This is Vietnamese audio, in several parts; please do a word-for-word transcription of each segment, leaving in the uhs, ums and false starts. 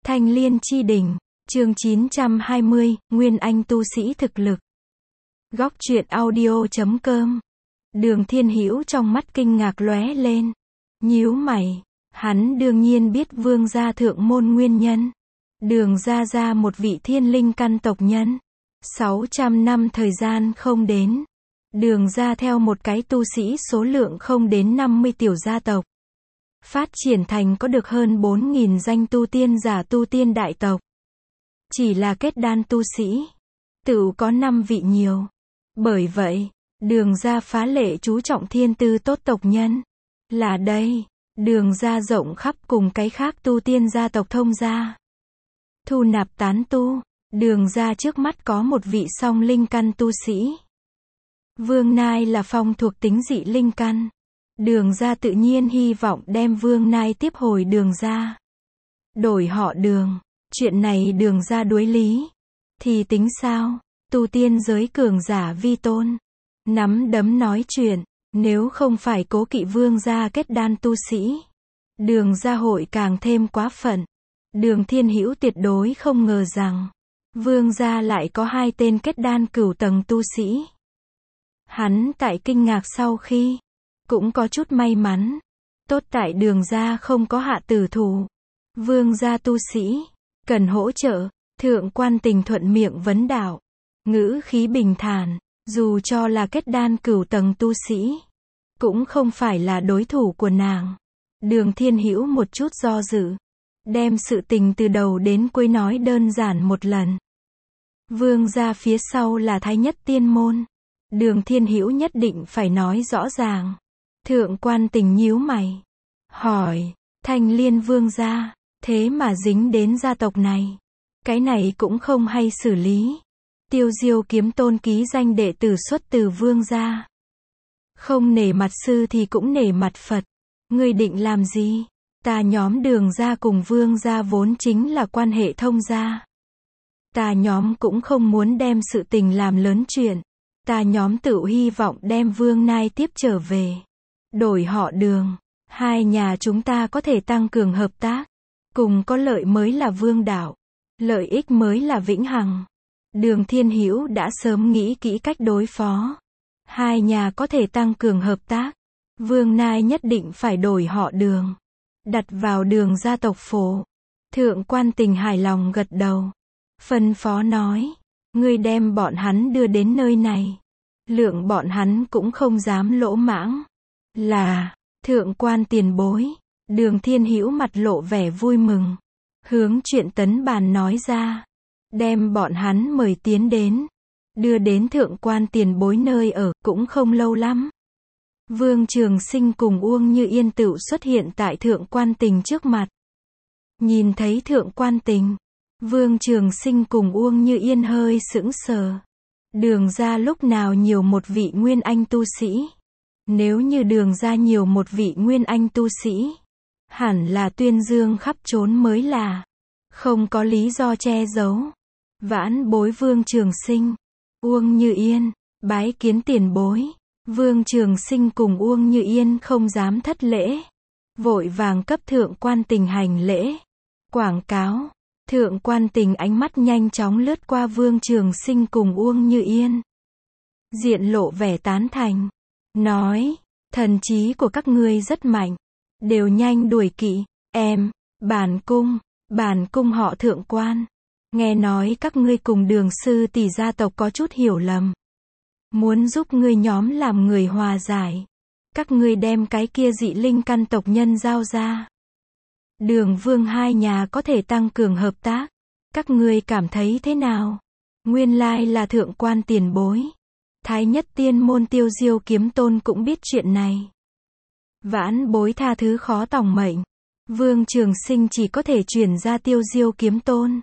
Thanh Liên Chi Đỉnh, chương chín trăm hai mươi, Nguyên Anh tu sĩ thực lực. Góc truyện audio chấm com. Đường Thiên Hữu trong mắt kinh ngạc lóe lên, nhíu mày, hắn đương nhiên biết Vương gia thượng môn nguyên nhân. Đường gia gia một vị thiên linh căn tộc nhân, sáu trăm năm thời gian không đến. Đường gia theo một cái tu sĩ số lượng không đến năm mươi tiểu gia tộc, phát triển thành có được hơn bốn nghìn danh tu tiên giả tu tiên đại tộc. Chỉ là kết đan tu sĩ, tự có năm vị nhiều. Bởi vậy, đường gia phá lệ chú trọng thiên tư tốt tộc nhân. Là đây, đường gia rộng khắp cùng cái khác tu tiên gia tộc thông gia. Thu nạp tán tu, đường gia trước mắt có một vị song linh căn tu sĩ. Vương Nai là phong thuộc tính dị linh căn. Đường gia tự nhiên hy vọng đem Vương Nai tiếp hồi đường gia. Đổi họ đường, chuyện này đường gia đối lý. Thì tính sao, tu tiên giới cường giả vi tôn. Nắm đấm nói chuyện, nếu không phải cố kỵ Vương gia kết đan tu sĩ, đường gia hội càng thêm quá phận. Đường Thiên Hữu tuyệt đối không ngờ rằng, Vương gia lại có hai tên kết đan cửu tầng tu sĩ. Hắn tại kinh ngạc sau khi, cũng có chút may mắn. Tốt tại đường gia không có hạ tử thủ. Vương gia tu sĩ, cần hỗ trợ, Thượng Quan Tình thuận miệng vấn đạo. Ngữ khí bình thản, dù cho là kết đan cửu tầng tu sĩ, cũng không phải là đối thủ của nàng. Đường Thiên Hữu một chút do dự, đem sự tình từ đầu đến cuối nói đơn giản một lần. Vương gia phía sau là Thái Nhất Tiên Môn. Đường Thiên Hữu nhất định phải nói rõ ràng. Thượng Quan Tình nhíu mày, hỏi, Thanh Liên Vương gia, thế mà dính đến gia tộc này. Cái này cũng không hay xử lý. Tiêu Diêu Kiếm Tôn ký danh đệ tử xuất từ Vương gia. Không nể mặt sư thì cũng nể mặt Phật. Ngươi định làm gì? Ta nhóm đường gia cùng Vương gia vốn chính là quan hệ thông gia. Ta nhóm cũng không muốn đem sự tình làm lớn chuyện. Ta nhóm tự hy vọng đem Vương Nai tiếp trở về. Đổi họ đường, hai nhà chúng ta có thể tăng cường hợp tác. Cùng có lợi mới là vương đạo. Lợi ích mới là vĩnh hằng. Đường Thiên Hữu đã sớm nghĩ kỹ cách đối phó. Hai nhà có thể tăng cường hợp tác. Vương Nai nhất định phải đổi họ đường. Đặt vào đường gia tộc phổ. Thượng Quan Tình hài lòng gật đầu. Phân phó nói. Ngươi đem bọn hắn đưa đến nơi này. Lượng bọn hắn cũng không dám lỗ mãng. Là, Thượng Quan tiền bối. Đường Thiên Hữu mặt lộ vẻ vui mừng. Hướng chuyện tấn bàn nói ra. Đem bọn hắn mời tiến đến. Đưa đến Thượng Quan tiền bối nơi ở cũng không lâu lắm. Vương Trường Sinh cùng Uông Như Yên tựu xuất hiện tại Thượng Quan Tình trước mặt. Nhìn thấy Thượng Quan Tình, Vương Trường Sinh cùng Uông Như Yên hơi sững sờ. Đường gia lúc nào nhiều một vị Nguyên Anh tu sĩ? Nếu như đường gia nhiều một vị Nguyên Anh tu sĩ, hẳn là tuyên dương khắp trốn mới là. Không có lý do che giấu. Vãn bối Vương Trường Sinh, Uông Như Yên, bái kiến tiền bối. Vương Trường Sinh cùng Uông Như Yên không dám thất lễ. Vội vàng cấp Thượng Quan Tình hành lễ. Quảng cáo. Thượng Quan Tình ánh mắt nhanh chóng lướt qua Vương Trường Sinh cùng Uông Như Yên. Diện lộ vẻ tán thành. Nói, thần trí của các ngươi rất mạnh. Đều nhanh đuổi kỵ. Em, bản cung, bản cung họ Thượng Quan. Nghe nói các ngươi cùng đường sư tỷ gia tộc có chút hiểu lầm. Muốn giúp ngươi nhóm làm người hòa giải. Các ngươi đem cái kia dị linh căn tộc nhân giao ra. Đường Vương hai nhà có thể tăng cường hợp tác. Các ngươi cảm thấy thế nào? Nguyên lai là Thượng Quan tiền bối. Thái Nhất Tiên Môn Tiêu Diêu Kiếm Tôn cũng biết chuyện này. Vãn bối tha thứ khó tòng mệnh. Vương Trường Sinh chỉ có thể chuyển ra Tiêu Diêu Kiếm Tôn.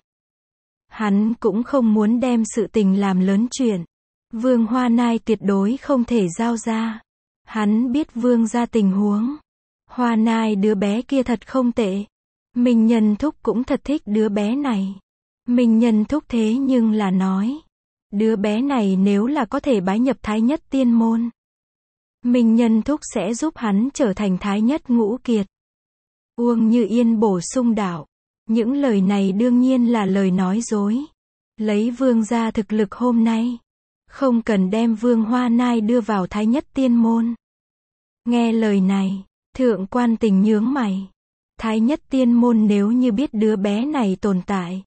Hắn cũng không muốn đem sự tình làm lớn chuyện. Vương Hoa Nai tuyệt đối không thể giao ra. Hắn biết Vương gia tình huống. Hoa Nai đứa bé kia thật không tệ. Minh Nhân Thúc cũng thật thích đứa bé này. Minh Nhân Thúc thế nhưng là nói. Đứa bé này nếu là có thể bái nhập Thái Nhất Tiên Môn. Minh Nhân Thúc sẽ giúp hắn trở thành Thái Nhất Ngũ Kiệt. Uông Như Yên bổ sung đạo. Những lời này đương nhiên là lời nói dối. Lấy vương gia thực lực hôm nay, không cần đem Vương Hoa Nai đưa vào Thái Nhất Tiên Môn. Nghe lời này, Thượng Quan Tình nhướng mày. Thái Nhất Tiên Môn nếu như biết đứa bé này tồn tại,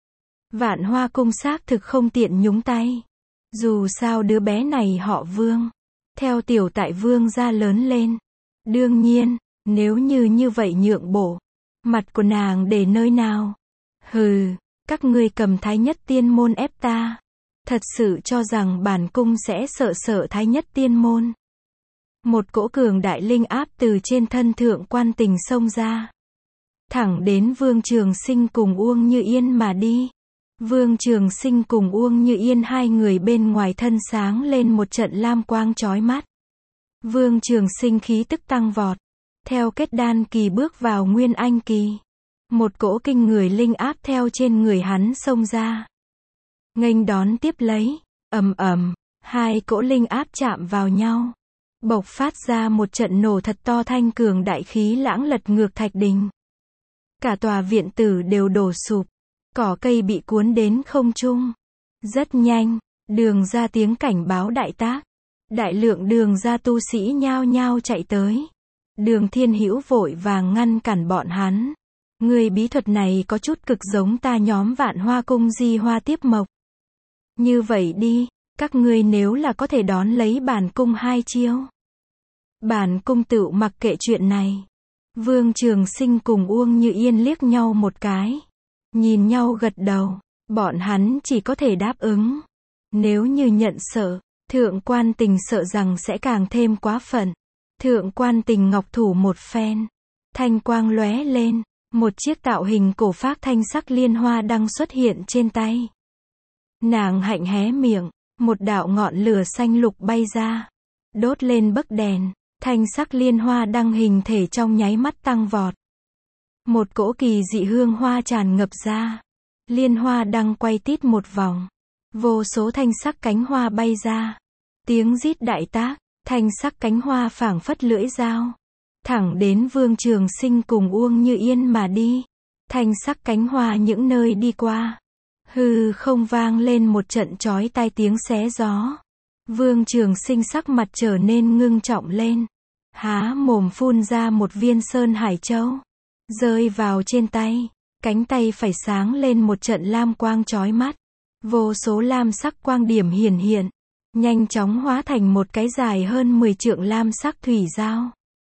Vạn Hoa Cung xác thực không tiện nhúng tay. Dù sao đứa bé này họ Vương, theo tiểu tại Vương gia lớn lên. Đương nhiên, nếu như như vậy nhượng bộ, mặt của nàng để nơi nào? Hừ, các ngươi cầm Thái Nhất Tiên Môn ép ta. Thật sự cho rằng bản cung sẽ sợ sợ Thái Nhất Tiên Môn. Một cỗ cường đại linh áp từ trên thân Thượng Quan Tình xông ra, thẳng đến Vương Trường Sinh cùng Uông Như Yên mà đi. Vương Trường Sinh cùng Uông Như Yên hai người bên ngoài thân sáng lên một trận lam quang chói mắt. Vương Trường Sinh khí tức tăng vọt, theo kết đan kỳ bước vào nguyên anh kỳ. Một cỗ kinh người linh áp theo trên người hắn xông ra, nghênh đón tiếp lấy, ầm ầm, hai cỗ linh áp chạm vào nhau, bộc phát ra một trận nổ thật to, thanh cường đại khí lãng lật ngược thạch đình. Cả tòa viện tử đều đổ sụp, cỏ cây bị cuốn đến không trung. Rất nhanh, Đường ra tiếng cảnh báo đại tác. Đại lượng Đường ra tu sĩ nhao nhao chạy tới. Đường Thiên Hữu vội vàng ngăn cản bọn hắn. Người bí thuật này có chút cực giống ta nhóm Vạn Hoa Cung Di Hoa Tiếp Mộc. Như vậy đi, các ngươi nếu là có thể đón lấy bản cung hai chiêu, bản cung tự mặc kệ chuyện này. Vương Trường Sinh cùng Uông Như Yên liếc nhau một cái, nhìn nhau gật đầu. Bọn hắn chỉ có thể đáp ứng. Nếu như nhận sợ, Thượng Quan Tình sợ rằng sẽ càng thêm quá phận. Thượng Quan Tình ngọc thủ một phen, thanh quang lóe lên, một chiếc tạo hình cổ phác thanh sắc liên hoa đăng xuất hiện trên tay. Nàng hạnh hé miệng, một đạo ngọn lửa xanh lục bay ra, đốt lên bấc đèn, thanh sắc liên hoa đăng hình thể trong nháy mắt tăng vọt. Một cỗ kỳ dị hương hoa tràn ngập ra, liên hoa đăng quay tít một vòng, vô số thanh sắc cánh hoa bay ra, tiếng rít đại tác, thanh sắc cánh hoa phảng phất lưỡi dao, thẳng đến Vương Trường Sinh cùng Uông Như Yên mà đi. Thanh sắc cánh hoa những nơi đi qua, hư không vang lên một trận chói tai tiếng xé gió. Vương Trường Sinh sắc mặt trở nên ngưng trọng lên, há mồm phun ra một viên sơn hải châu, rơi vào trên tay. Cánh tay phải sáng lên một trận lam quang chói mắt, vô số lam sắc quang điểm hiển hiện, nhanh chóng hóa thành một cái dài hơn mười trượng lam sắc thủy dao.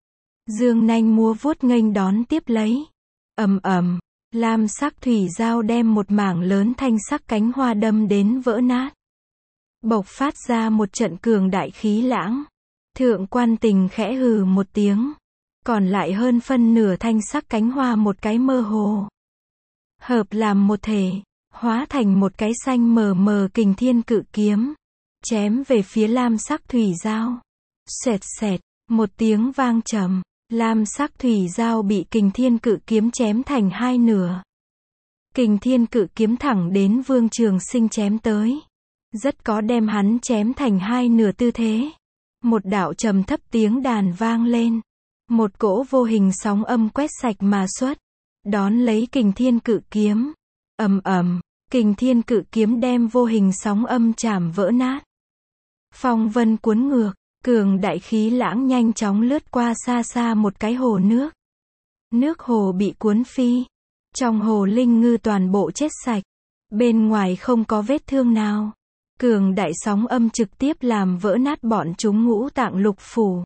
Dương nanh múa vuốt nghênh đón tiếp lấy. Ầm ầm, lam sắc thủy dao đem một mảng lớn thanh sắc cánh hoa đâm đến vỡ nát, bộc phát ra một trận cường đại khí lãng. Thượng Quan Tình khẽ hừ một tiếng, còn lại hơn phân nửa thanh sắc cánh hoa một cái mơ hồ, hợp làm một thể, hóa thành một cái xanh mờ mờ kình thiên cự kiếm, chém về phía lam sắc thủy dao. Xẹt xẹt, một tiếng vang trầm, lam sắc thủy dao bị kình thiên cự kiếm chém thành hai nửa. Kình thiên cự kiếm thẳng đến Vương Trường Sinh chém tới, rất có đem hắn chém thành hai nửa tư thế. Một đạo trầm thấp tiếng đàn vang lên, một cỗ vô hình sóng âm quét sạch mà xuất, đón lấy kình thiên cự kiếm. Ầm ầm, kình thiên cự kiếm đem vô hình sóng âm chảm vỡ nát. Phong vân cuốn ngược, cường đại khí lãng nhanh chóng lướt qua xa xa một cái hồ nước. Nước hồ bị cuốn phi, trong hồ linh ngư toàn bộ chết sạch, bên ngoài không có vết thương nào. Cường đại sóng âm trực tiếp làm vỡ nát bọn chúng ngũ tạng lục phủ.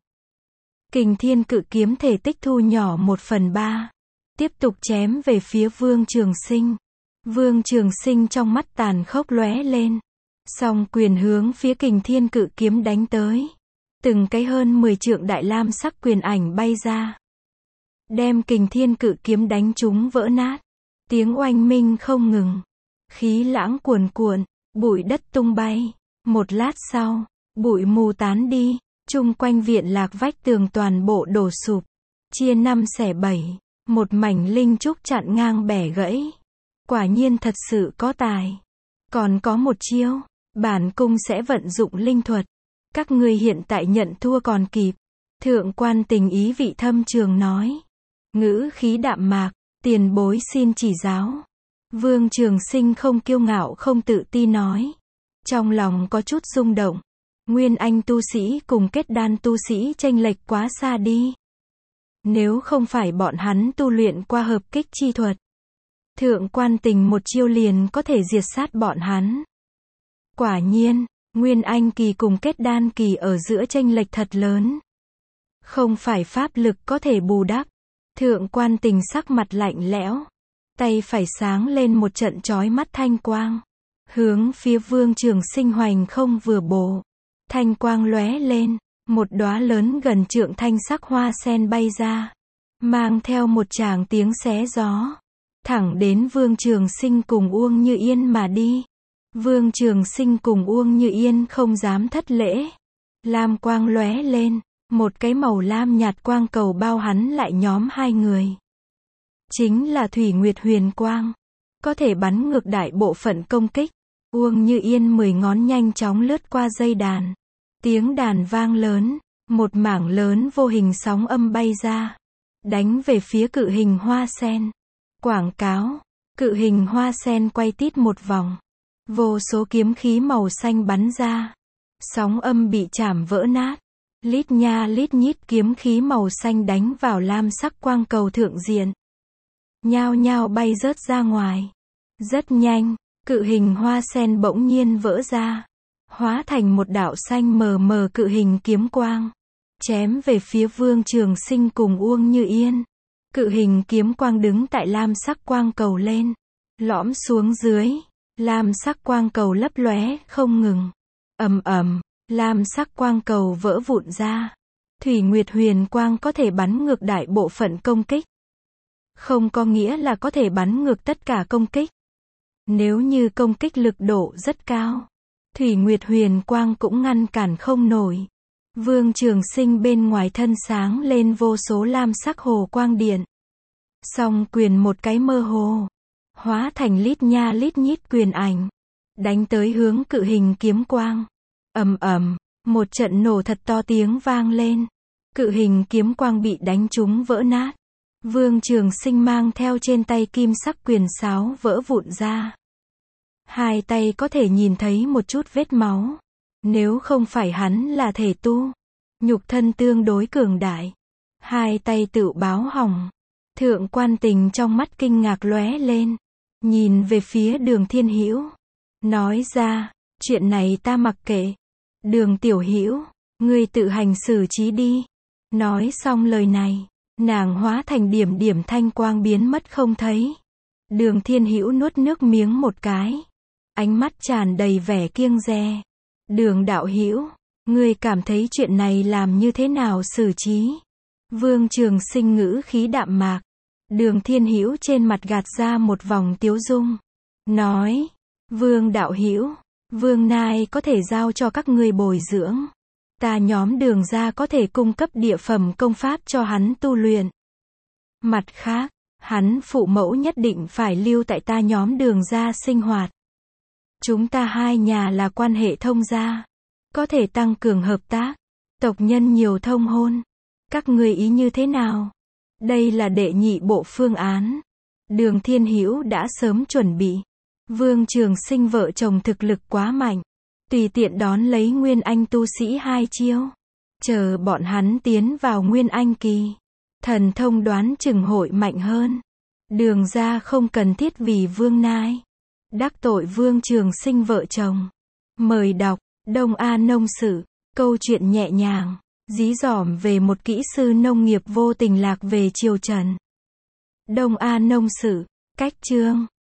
Kình thiên cự kiếm thể tích thu nhỏ một phần ba, tiếp tục chém về phía Vương Trường Sinh. Vương Trường Sinh trong mắt tàn khốc lóe lên, song quyền hướng phía kình thiên cự kiếm đánh tới. Từng cái hơn mười trượng đại lam sắc quyền ảnh bay ra, đem kình thiên cự kiếm đánh trúng vỡ nát. Tiếng oanh minh không ngừng, khí lãng cuồn cuộn, bụi đất tung bay. Một lát sau, bụi mù tán đi, chung quanh viện lạc vách tường toàn bộ đổ sụp, chia năm xẻ bảy, một mảnh linh trúc chặn ngang bẻ gãy. Quả nhiên thật sự có tài. Còn có một chiêu, bản cung sẽ vận dụng linh thuật. Các ngươi hiện tại nhận thua còn kịp. Thượng Quan Tình ý vị thâm trường nói, ngữ khí đạm mạc. Tiền bối xin chỉ giáo. Vương Trường Sinh không kiêu ngạo không tự ti nói. Trong lòng có chút rung động. Nguyên Anh tu sĩ cùng kết đan tu sĩ chênh lệch quá xa đi. Nếu không phải bọn hắn tu luyện qua hợp kích chi thuật, Thượng Quan Tình một chiêu liền có thể diệt sát bọn hắn. Quả nhiên, Nguyên Anh kỳ cùng kết đan kỳ ở giữa chênh lệch thật lớn. Không phải pháp lực có thể bù đắp. Thượng Quan Tình sắc mặt lạnh lẽo, tay phải sáng lên một trận chói mắt thanh quang, hướng phía Vương Trường Sinh hoành không vừa bổ. Thanh quang lóe lên, một đóa lớn gần trượng thanh sắc hoa sen bay ra, mang theo một tràng tiếng xé gió, thẳng đến Vương Trường Sinh cùng Uông Như Yên mà đi. Vương Trường Sinh cùng Uông Như Yên không dám thất lễ. Lam quang lóe lên, một cái màu lam nhạt quang cầu bao hắn lại nhóm hai người. Chính là Thủy Nguyệt Huyền Quang, có thể bắn ngược đại bộ phận công kích. Uông Như Yên mười ngón nhanh chóng lướt qua dây đàn. Tiếng đàn vang lớn, một mảng lớn vô hình sóng âm bay ra, đánh về phía cự hình hoa sen. Quảng cáo, cự hình hoa sen quay tít một vòng. Vô số kiếm khí màu xanh bắn ra. Sóng âm bị chảm vỡ nát. Lít nha lít nhít kiếm khí màu xanh đánh vào lam sắc quang cầu thượng diện. Nhao nhao bay rớt ra ngoài. Rất nhanh, cự hình hoa sen bỗng nhiên vỡ ra, hóa thành một đạo xanh mờ mờ cự hình kiếm quang, chém về phía Vương Trường Sinh cùng Uông Như Yên. Cự hình kiếm quang đứng tại lam sắc quang cầu lên, lõm xuống dưới, lam sắc quang cầu lấp lóe không ngừng. Ầm ầm, lam sắc quang cầu vỡ vụn ra. Thủy Nguyệt Huyền Quang có thể bắn ngược đại bộ phận công kích, không có nghĩa là có thể bắn ngược tất cả công kích. Nếu như công kích lực độ rất cao, Thủy Nguyệt Huyền Quang cũng ngăn cản không nổi. Vương Trường Sinh bên ngoài thân sáng lên vô số lam sắc hồ quang điện. Song quyền một cái mơ hồ, hóa thành lít nha lít nhít quyền ảnh, đánh tới hướng cự hình kiếm quang. Ầm ầm, một trận nổ thật to tiếng vang lên. Cự hình kiếm quang bị đánh trúng vỡ nát. Vương Trường Sinh mang theo trên tay kim sắc quyền sáo vỡ vụn ra. Hai tay có thể nhìn thấy một chút vết máu. Nếu không phải hắn là thể tu, nhục thân tương đối cường đại, hai tay tự báo hỏng. Thượng Quan Tình trong mắt kinh ngạc lóe lên, nhìn về phía Đường Thiên Hữu, nói ra, chuyện này ta mặc kệ. Đường tiểu Hữu, ngươi tự hành xử trí đi. Nói xong lời này, nàng hóa thành điểm điểm thanh quang biến mất không thấy. Đường Thiên Hữu nuốt nước miếng một cái, ánh mắt tràn đầy vẻ kiêng dè. Đường đạo hữu, ngươi cảm thấy chuyện này làm như thế nào xử trí? Vương Trường Sinh ngữ khí đạm mạc. Đường Thiên Hữu trên mặt gạt ra một vòng tiếu dung, nói, Vương đạo hữu, Vương Nai có thể giao cho các ngươi bồi dưỡng. Ta nhóm Đường gia có thể cung cấp địa phẩm công pháp cho hắn tu luyện. Mặt khác, hắn phụ mẫu nhất định phải lưu tại ta nhóm Đường gia sinh hoạt. Chúng ta hai nhà là quan hệ thông gia, có thể tăng cường hợp tác, tộc nhân nhiều thông hôn. Các ngươi ý như thế nào? Đây là đệ nhị bộ phương án. Đường Thiên Hữu đã sớm chuẩn bị. Vương Trường Sinh vợ chồng thực lực quá mạnh, tùy tiện đón lấy Nguyên Anh tu sĩ hai chiêu. Chờ bọn hắn tiến vào Nguyên Anh kỳ, thần thông đoán chừng hội mạnh hơn. Đường gia không cần thiết vì Vương Nai đắc tội Vương Trường Sinh vợ chồng. Mời đọc Đông A Nông Sự, câu chuyện nhẹ nhàng, dí dỏm về một kỹ sư nông nghiệp vô tình lạc về triều Trần. Đông A Nông Sự, cách chương